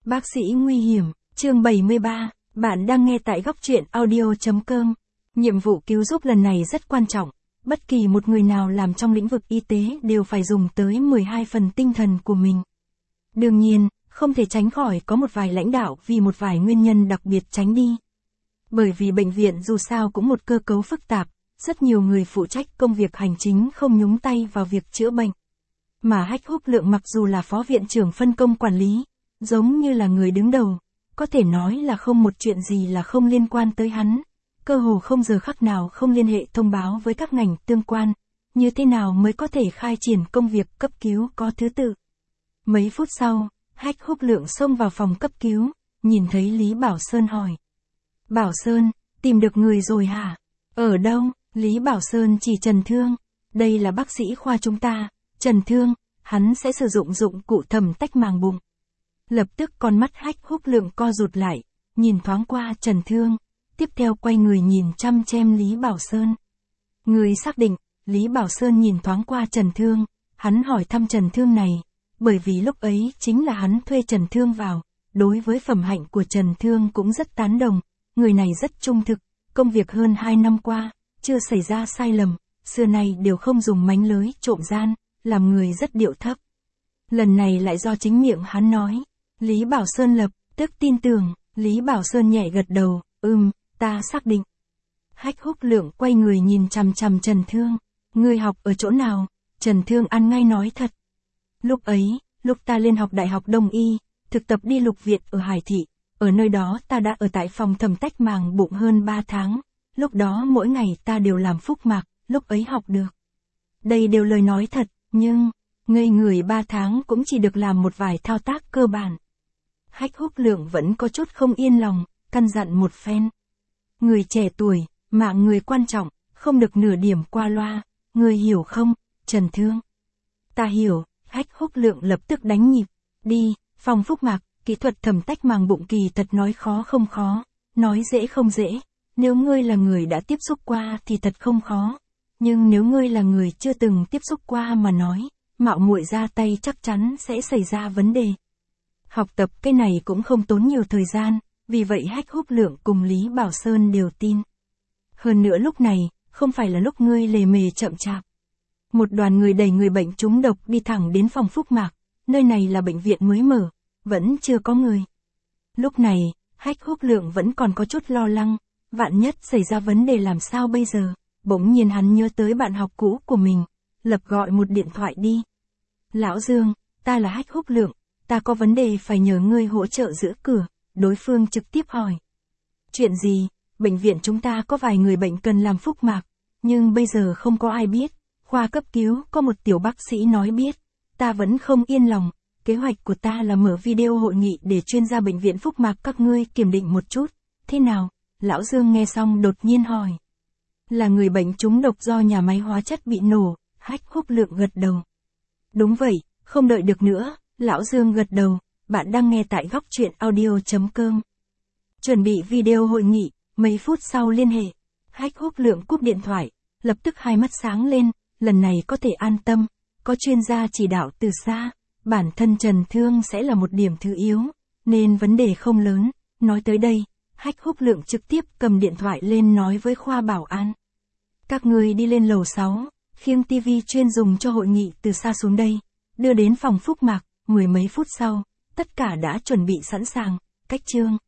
Bác sĩ nguy hiểm, chương 73, bạn đang nghe tại góc truyện audio.com. Nhiệm vụ cứu giúp lần này rất quan trọng, bất kỳ một người nào làm trong lĩnh vực y tế đều phải dùng tới 12 phần tinh thần của mình. Đương nhiên, không thể tránh khỏi có một vài lãnh đạo vì một vài nguyên nhân đặc biệt tránh đi. Bởi vì bệnh viện dù sao cũng một cơ cấu phức tạp, rất nhiều người phụ trách công việc hành chính không nhúng tay vào việc chữa bệnh. Mà Hách Húc Lượng mặc dù là phó viện trưởng phân công quản lý, giống như là người đứng đầu, có thể nói là không một chuyện gì là không liên quan tới hắn, cơ hồ không giờ khắc nào không liên hệ thông báo với các ngành tương quan, như thế nào mới có thể khai triển công việc cấp cứu có thứ tự. Mấy phút sau, Hách Húc Lượng xông vào phòng cấp cứu, nhìn thấy Lý Bảo Sơn hỏi. Bảo Sơn, tìm được người rồi hả? Ở đâu? Lý Bảo Sơn chỉ Trần Thương. Đây là bác sĩ khoa chúng ta, Trần Thương, hắn sẽ sử dụng dụng cụ thẩm tách màng bụng. Lập tức con mắt Hách Húc Lượng co rụt lại, nhìn thoáng qua Trần Thương, tiếp theo quay người nhìn chăm chăm Lý Bảo Sơn. Người xác định, Lý Bảo Sơn nhìn thoáng qua Trần Thương, hắn hỏi thăm Trần Thương này, bởi vì lúc ấy chính là hắn thuê Trần Thương vào, đối với phẩm hạnh của Trần Thương cũng rất tán đồng, người này rất trung thực, công việc hơn 2 năm qua, chưa xảy ra sai lầm, xưa nay đều không dùng mánh lưới trộm gian, làm người rất điệu thấp. Lần này lại do chính miệng hắn nói, Lý Bảo Sơn lập tức tin tưởng, Lý Bảo Sơn nhẹ gật đầu, ta xác định. Hách Húc Lượng quay người nhìn chằm chằm Trần Thương, ngươi học ở chỗ nào? Trần Thương ăn ngay nói thật. Lúc ấy, lúc ta lên học Đại học Đông Y, thực tập đi Lục Viện ở Hải Thị, ở nơi đó ta đã ở tại phòng thẩm tách màng bụng hơn 3 tháng, lúc đó mỗi ngày ta đều làm phúc mạc, lúc ấy học được. Đây đều lời nói thật, nhưng, ngây người 3 tháng cũng chỉ được làm một vài thao tác cơ bản. Hách Húc Lượng vẫn có chút không yên lòng, căn dặn một phen. Người trẻ tuổi, mạng người quan trọng, không được nửa điểm qua loa, người hiểu không, Trần Thương? Ta hiểu, Hách Húc Lượng lập tức đánh nhịp, đi, phòng phúc mạc, kỹ thuật thẩm tách màng bụng kỳ thật nói khó không khó, nói dễ không dễ, nếu ngươi là người đã tiếp xúc qua thì thật không khó, nhưng nếu ngươi là người chưa từng tiếp xúc qua mà nói, mạo muội ra tay chắc chắn sẽ xảy ra vấn đề. Học tập cái này cũng không tốn nhiều thời gian, vì vậy Hách Húc Lượng cùng Lý Bảo Sơn đều tin. Hơn nữa lúc này, không phải là lúc ngươi lề mề chậm chạp. Một đoàn người đẩy người bệnh trúng độc đi thẳng đến phòng phúc mạc, nơi này là bệnh viện mới mở, vẫn chưa có người. Lúc này, Hách Húc Lượng vẫn còn có chút lo lắng, vạn nhất xảy ra vấn đề làm sao bây giờ, bỗng nhiên hắn nhớ tới bạn học cũ của mình, lập gọi một điện thoại đi. Lão Dương, ta là Hách Húc Lượng, ta có vấn đề phải nhờ ngươi hỗ trợ giữ cửa, đối phương trực tiếp hỏi. Chuyện gì, bệnh viện chúng ta có vài người bệnh cần làm phúc mạc, nhưng bây giờ không có ai biết, khoa cấp cứu có một tiểu bác sĩ nói biết, ta vẫn không yên lòng, kế hoạch của ta là mở video hội nghị để chuyên gia bệnh viện phúc mạc các ngươi kiểm định một chút, thế nào? Lão Dương nghe xong đột nhiên hỏi. Là người bệnh trúng độc do nhà máy hóa chất bị nổ, Hách Húc Lượng gật đầu. Đúng vậy, không đợi được nữa, Lão Dương gật đầu, bạn đang nghe tại góc truyện audio.com. Chuẩn bị video hội nghị, mấy phút sau liên hệ. Hách Húc Lượng cúp điện thoại, lập tức hai mắt sáng lên, lần này có thể an tâm, có chuyên gia chỉ đạo từ xa, bản thân Trần Thương sẽ là một điểm thứ yếu, nên vấn đề không lớn. Nói tới đây, Hách Húc Lượng trực tiếp cầm điện thoại lên nói với khoa bảo an. Các người đi lên lầu 6, khiêng tivi chuyên dùng cho hội nghị từ xa xuống đây, đưa đến phòng phúc mạc, 10 mấy phút sau, tất cả đã chuẩn bị sẵn sàng, cách chương.